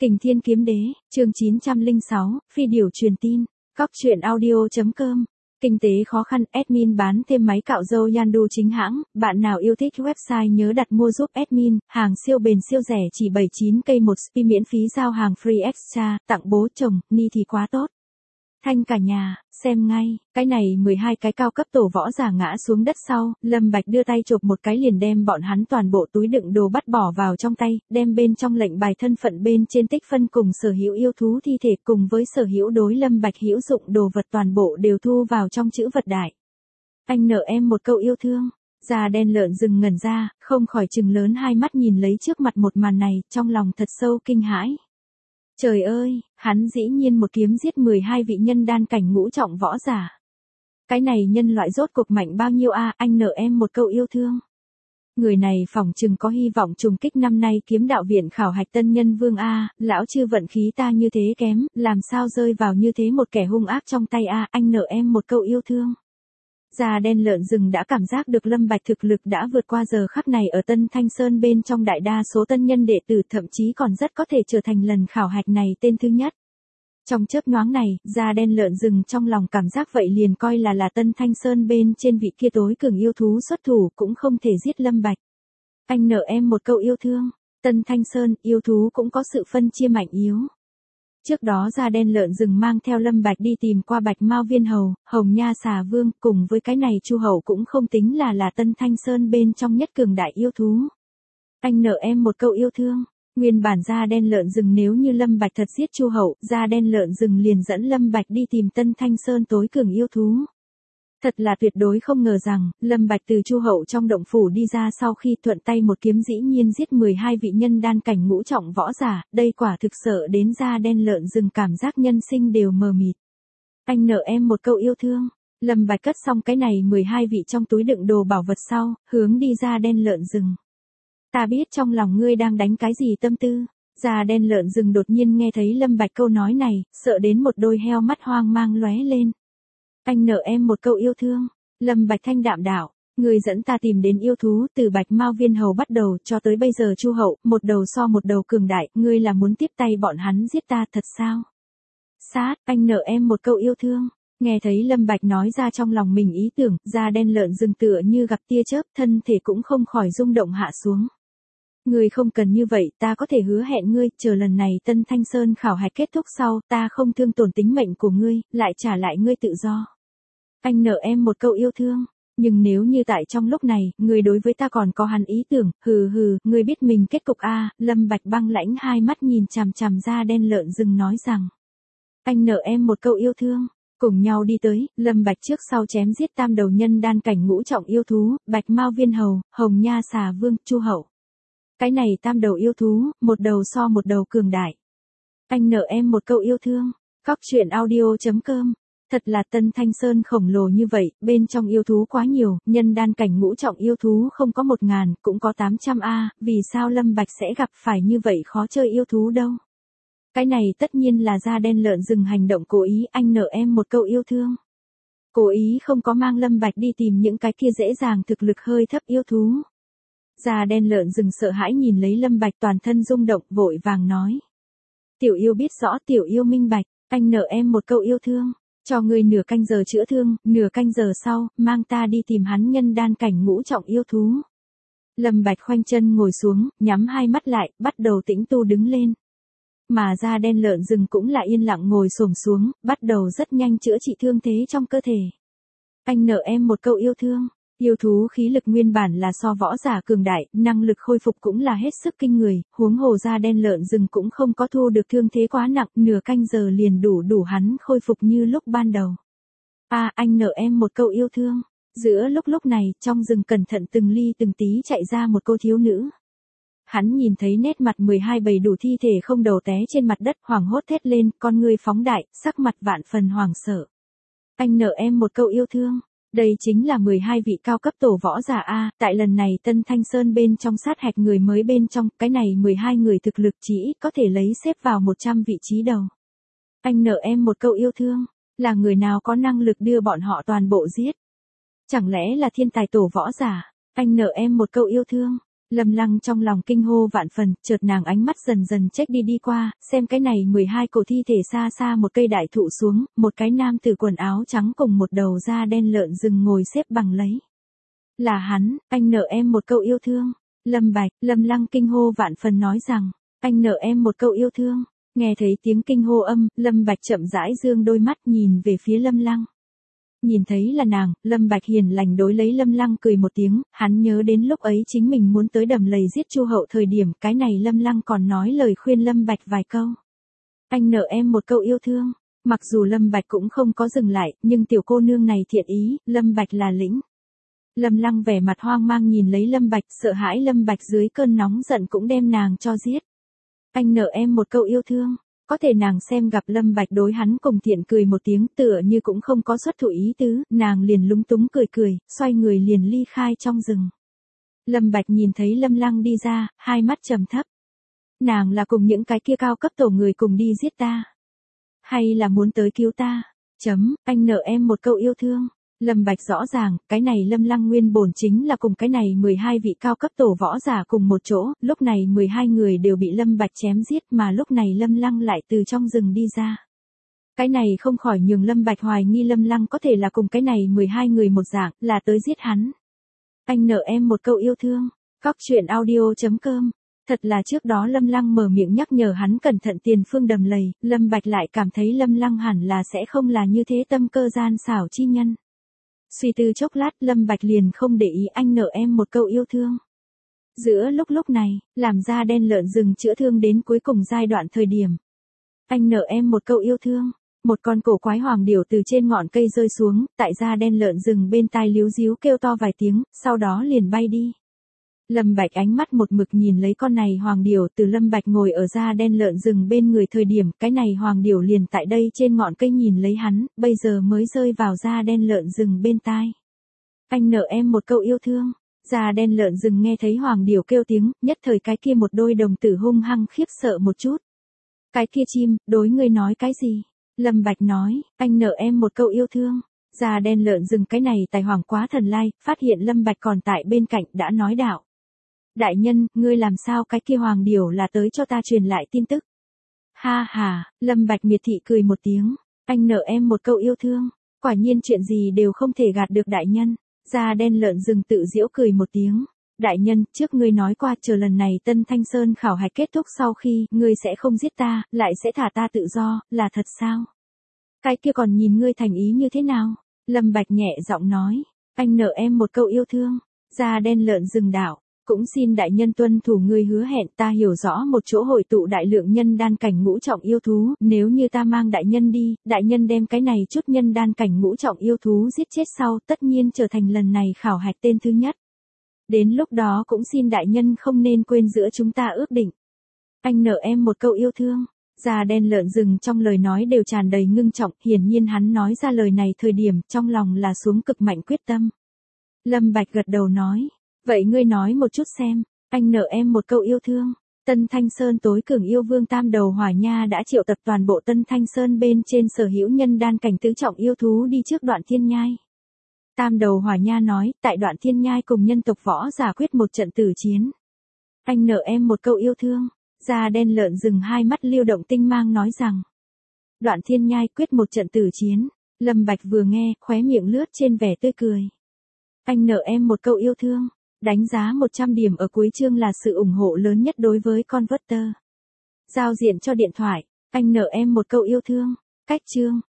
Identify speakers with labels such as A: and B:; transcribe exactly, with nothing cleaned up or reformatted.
A: Kình Thiên Kiếm Đế, chương chín trăm lẻ sáu, Phi Điểu truyền tin, Cóc truyện audio chấm com. Kinh tế khó khăn, admin bán thêm máy cạo râu Yandu chính hãng, bạn nào yêu thích website nhớ đặt mua giúp admin, hàng siêu bền siêu rẻ chỉ bảy mươi chín cây một spi miễn phí giao hàng free extra, tặng bố chồng, ni thì quá tốt. Thanh cả nhà, xem ngay, cái này mười hai cái cao cấp tổ võ giả ngã xuống đất sau, Lâm Bạch đưa tay chộp một cái liền đem bọn hắn toàn bộ túi đựng đồ bắt bỏ vào trong tay, đem bên trong lệnh bài thân phận bên trên tích phân cùng sở hữu yêu thú thi thể cùng với sở hữu đối Lâm Bạch hữu dụng đồ vật toàn bộ đều thu vào trong chữ vật đại. Anh nợ em một câu yêu thương. Da đen lợn rừng ngẩn ra, không khỏi trừng lớn hai mắt nhìn lấy trước mặt một màn này, trong lòng thật sâu kinh hãi. Trời ơi, hắn dĩ nhiên một kiếm giết mười hai vị nhân đan cảnh ngũ trọng võ giả. Cái này nhân loại rốt cuộc mạnh bao nhiêu a, à, anh nợ em một câu yêu thương. Người này phỏng chừng có hy vọng trùng kích năm nay kiếm đạo viện khảo hạch tân nhân vương a, à, lão chư vận khí ta như thế kém, làm sao rơi vào như thế một kẻ hung ác trong tay a, à, anh nợ em một câu yêu thương. Da đen lợn rừng đã cảm giác được Lâm Bạch thực lực đã vượt qua giờ khắc này ở Tân Thanh Sơn bên trong đại đa số tân nhân đệ tử, thậm chí còn rất có thể trở thành lần khảo hạch này tên thứ nhất. Trong chớp nhoáng này, da đen lợn rừng trong lòng cảm giác vậy liền coi là là Tân Thanh Sơn bên trên vị kia tối cường yêu thú xuất thủ cũng không thể giết Lâm Bạch. Anh nợ em một câu yêu thương. Tân Thanh Sơn, yêu thú cũng có sự phân chia mạnh yếu. Trước đó da đen lợn rừng mang theo Lâm Bạch đi tìm qua Bạch Mao Viên Hầu, Hồng Nha Xà Vương, cùng với cái này Chu Hậu cũng không tính là là Tân Thanh Sơn bên trong nhất cường đại yêu thú. Anh nợ em một câu yêu thương. Nguyên bản da đen lợn rừng nếu như Lâm Bạch thật giết Chu Hậu, da đen lợn rừng liền dẫn Lâm Bạch đi tìm Tân Thanh Sơn tối cường yêu thú. Thật là tuyệt đối không ngờ rằng, Lâm Bạch từ Chu Hậu trong động phủ đi ra sau khi thuận tay một kiếm dĩ nhiên giết mười hai vị nhân đan cảnh ngũ trọng võ giả, đây quả thực sợ đến da đen lợn rừng cảm giác nhân sinh đều mờ mịt. Anh nợ em một câu yêu thương. Lâm Bạch cất xong cái này mười hai vị trong túi đựng đồ bảo vật sau, hướng đi da đen lợn rừng. Ta biết trong lòng ngươi đang đánh cái gì tâm tư. Da đen lợn rừng đột nhiên nghe thấy Lâm Bạch câu nói này, sợ đến một đôi heo mắt hoang mang lóe lên. Anh nợ em một câu yêu thương. Lâm Bạch thanh đạm đạo, người dẫn ta tìm đến yêu thú từ Bạch Mao Viên Hầu bắt đầu cho tới bây giờ Chu Hậu, một đầu so một đầu cường đại, ngươi là muốn tiếp tay bọn hắn giết ta thật sao? Sát, anh nợ em một câu yêu thương. Nghe thấy Lâm Bạch nói ra trong lòng mình ý tưởng, da đen lợn rừng tựa như gặp tia chớp, thân thể cũng không khỏi rung động hạ xuống. Ngươi không cần như vậy, ta có thể hứa hẹn ngươi, chờ lần này Tân Thanh Sơn khảo hạch kết thúc sau, ta không thương tổn tính mệnh của ngươi, lại trả lại ngươi tự do. Anh nợ em một câu yêu thương, nhưng nếu như tại trong lúc này, ngươi đối với ta còn có hắn ý tưởng, hừ hừ, ngươi biết mình kết cục a, à, Lâm Bạch băng lãnh hai mắt nhìn chằm chằm da đen lợn rừng nói rằng. Anh nợ em một câu yêu thương. Cùng nhau đi tới, Lâm Bạch trước sau chém giết tam đầu nhân đan cảnh ngũ trọng yêu thú, Bạch Mao Viên Hầu, Hồng Nha Xà Vương, Chu Hậu. Cái này tam đầu yêu thú, một đầu so một đầu cường đại. Anh nợ em một câu yêu thương. Cóc truyện audio chấm com. Thật là Tân Thanh Sơn khổng lồ như vậy, bên trong yêu thú quá nhiều, nhân đan cảnh ngũ trọng yêu thú không có một ngàn, cũng có tám trăm a, vì sao Lâm Bạch sẽ gặp phải như vậy khó chơi yêu thú đâu. Cái này tất nhiên là da đen lợn rừng hành động cố ý, anh nợ em một câu yêu thương. Cố ý không có mang Lâm Bạch đi tìm những cái kia dễ dàng thực lực hơi thấp yêu thú. Da đen lợn rừng sợ hãi nhìn lấy Lâm Bạch toàn thân rung động, vội vàng nói. Tiểu yêu biết rõ, tiểu yêu minh bạch, anh nợ em một câu yêu thương. Cho ngươi nửa canh giờ chữa thương, nửa canh giờ sau, mang ta đi tìm hắn nhân đan cảnh ngũ trọng yêu thú. Lâm Bạch khoanh chân ngồi xuống, nhắm hai mắt lại, bắt đầu tĩnh tu đứng lên. Mà da đen lợn rừng cũng là yên lặng ngồi xổm xuống, bắt đầu rất nhanh chữa trị thương thế trong cơ thể. Anh nợ em một câu yêu thương. Yêu thú khí lực nguyên bản là so võ giả cường đại, năng lực khôi phục cũng là hết sức kinh người, huống hồ da đen lợn rừng cũng không có thu được thương thế quá nặng, nửa canh giờ liền đủ đủ hắn khôi phục như lúc ban đầu. A, à, anh nợ em một câu yêu thương. Giữa lúc lúc này, trong rừng cẩn thận từng ly từng tí chạy ra một cô thiếu nữ. Hắn nhìn thấy nét mặt mười hai bầy đủ thi thể không đầu té trên mặt đất, hoảng hốt thét lên, con ngươi phóng đại, sắc mặt vạn phần hoảng sợ. Anh nợ em một câu yêu thương. Đây chính là mười hai vị cao cấp tổ võ giả A, tại lần này Tân Thanh Sơn bên trong sát hạch người mới bên trong, cái này mười hai người thực lực chỉ ít có thể lấy xếp vào một trăm vị trí đầu. Anh nợ em một câu yêu thương, là người nào có năng lực đưa bọn họ toàn bộ giết? Chẳng lẽ là thiên tài tổ võ giả? Anh nợ em một câu yêu thương. Lâm Lăng trong lòng kinh hô vạn phần, chợt nàng ánh mắt dần dần chếch đi đi qua, xem cái này mười hai cổ thi thể xa xa một cây đại thụ xuống, một cái nam tử quần áo trắng cùng một đầu da đen lợn rừng ngồi xếp bằng lấy. Là hắn, anh nợ em một câu yêu thương. Lâm Bạch, Lâm Lăng kinh hô vạn phần nói rằng, anh nợ em một câu yêu thương. Nghe thấy tiếng kinh hô âm, Lâm Bạch chậm rãi dương đôi mắt nhìn về phía Lâm Lăng. Nhìn thấy là nàng, Lâm Bạch hiền lành đối lấy Lâm Lăng cười một tiếng, hắn nhớ đến lúc ấy chính mình muốn tới đầm lầy giết Chu Hậu thời điểm, cái này Lâm Lăng còn nói lời khuyên Lâm Bạch vài câu. Anh nợ em một câu yêu thương. Mặc dù Lâm Bạch cũng không có dừng lại, nhưng tiểu cô nương này thiện ý, Lâm Bạch là lĩnh. Lâm Lăng vẻ mặt hoang mang nhìn lấy Lâm Bạch, sợ hãi Lâm Bạch dưới cơn nóng giận cũng đem nàng cho giết. Anh nợ em một câu yêu thương. Có thể nàng xem gặp Lâm Bạch đối hắn cùng thiện cười một tiếng tựa như cũng không có xuất thủ ý tứ, nàng liền lúng túng cười cười, xoay người liền ly khai trong rừng. Lâm Bạch nhìn thấy Lâm Lăng đi ra, hai mắt trầm thấp. Nàng là cùng những cái kia cao cấp tổ người cùng đi giết ta. Hay là muốn tới cứu ta? Chấm, anh nợ em một câu yêu thương. Lâm Bạch rõ ràng, cái này Lâm Lăng nguyên bổn chính là cùng cái này mười hai vị cao cấp tổ võ giả cùng một chỗ, lúc này mười hai người đều bị Lâm Bạch chém giết mà lúc này Lâm Lăng lại từ trong rừng đi ra. Cái này không khỏi nhường Lâm Bạch hoài nghi Lâm Lăng có thể là cùng cái này mười hai người một dạng, là tới giết hắn. Anh nợ em một câu yêu thương. Góc truyện audio chấm com. Thật là trước đó Lâm Lăng mở miệng nhắc nhở hắn cẩn thận tiền phương đầm lầy, Lâm Bạch lại cảm thấy Lâm Lăng hẳn là sẽ không là như thế tâm cơ gian xảo chi nhân. Suy tư chốc lát Lâm Bạch liền không để ý anh nợ em một câu yêu thương. Giữa lúc lúc này, làm da đen lợn rừng chữa thương đến cuối cùng giai đoạn thời điểm. Anh nợ em một câu yêu thương. Một con cổ quái hoàng điểu từ trên ngọn cây rơi xuống, tại da đen lợn rừng bên tai líu díu kêu to vài tiếng, sau đó liền bay đi. Lâm Bạch ánh mắt một mực nhìn lấy con này hoàng điểu, từ Lâm Bạch ngồi ở da đen lợn rừng bên người thời điểm, cái này hoàng điểu liền tại đây trên ngọn cây nhìn lấy hắn, bây giờ mới rơi vào da đen lợn rừng bên tai. Anh nợ em một câu yêu thương. Da đen lợn rừng nghe thấy hoàng điểu kêu tiếng, nhất thời cái kia một đôi đồng tử hung hăng khiếp sợ một chút. Cái kia chim, đối ngươi nói cái gì? Lâm Bạch nói, anh nợ em một câu yêu thương. Da đen lợn rừng cái này tài hoàng quá thần lai, phát hiện Lâm Bạch còn tại bên cạnh đã nói đạo. Đại nhân, ngươi làm sao cái kia hoàng điểu là tới cho ta truyền lại tin tức. Ha ha, Lâm Bạch miệt thị cười một tiếng, anh nợ em một câu yêu thương, quả nhiên chuyện gì đều không thể gạt được đại nhân. Da đen lợn rừng tự giễu cười một tiếng, đại nhân, trước ngươi nói qua chờ lần này Tân Thanh Sơn khảo hạch kết thúc sau khi, ngươi sẽ không giết ta, lại sẽ thả ta tự do, là thật sao? Cái kia còn nhìn ngươi thành ý như thế nào? Lâm Bạch nhẹ giọng nói, anh nợ em một câu yêu thương. Da đen lợn rừng đạo, cũng xin đại nhân tuân thủ ngươi hứa hẹn, ta hiểu rõ một chỗ hội tụ đại lượng nhân đan cảnh ngũ trọng yêu thú, nếu như ta mang đại nhân đi, đại nhân đem cái này chút nhân đan cảnh ngũ trọng yêu thú giết chết sau, tất nhiên trở thành lần này khảo hạch tên thứ nhất. Đến lúc đó cũng xin đại nhân không nên quên giữa chúng ta ước định. Anh nợ em một câu yêu thương. Da đen lợn rừng trong lời nói đều tràn đầy ngưng trọng, hiển nhiên hắn nói ra lời này thời điểm trong lòng là xuống cực mạnh quyết tâm. Lâm Bạch gật đầu nói, vậy ngươi nói một chút xem, anh nợ em một câu yêu thương. Tân Thanh Sơn tối cường yêu vương tam đầu hỏa nha đã triệu tập toàn bộ Tân Thanh Sơn bên trên sở hữu nhân đan cảnh tứ trọng yêu thú đi trước Đoạn Thiên Nhai. Tam đầu hỏa nha nói, tại Đoạn Thiên Nhai cùng nhân tộc võ giả quyết một trận tử chiến. Anh nợ em một câu yêu thương. Da đen lợn rừng hai mắt lưu động tinh mang nói rằng, Đoạn Thiên Nhai quyết một trận tử chiến. Lâm Bạch vừa nghe, khóe miệng lướt trên vẻ tươi cười. Anh nợ em một câu yêu thương. Đánh giá một trăm điểm ở cuối chương là sự ủng hộ lớn nhất đối với Converter. Giao diện cho điện thoại, anh nợ em một câu yêu thương. Cách chương.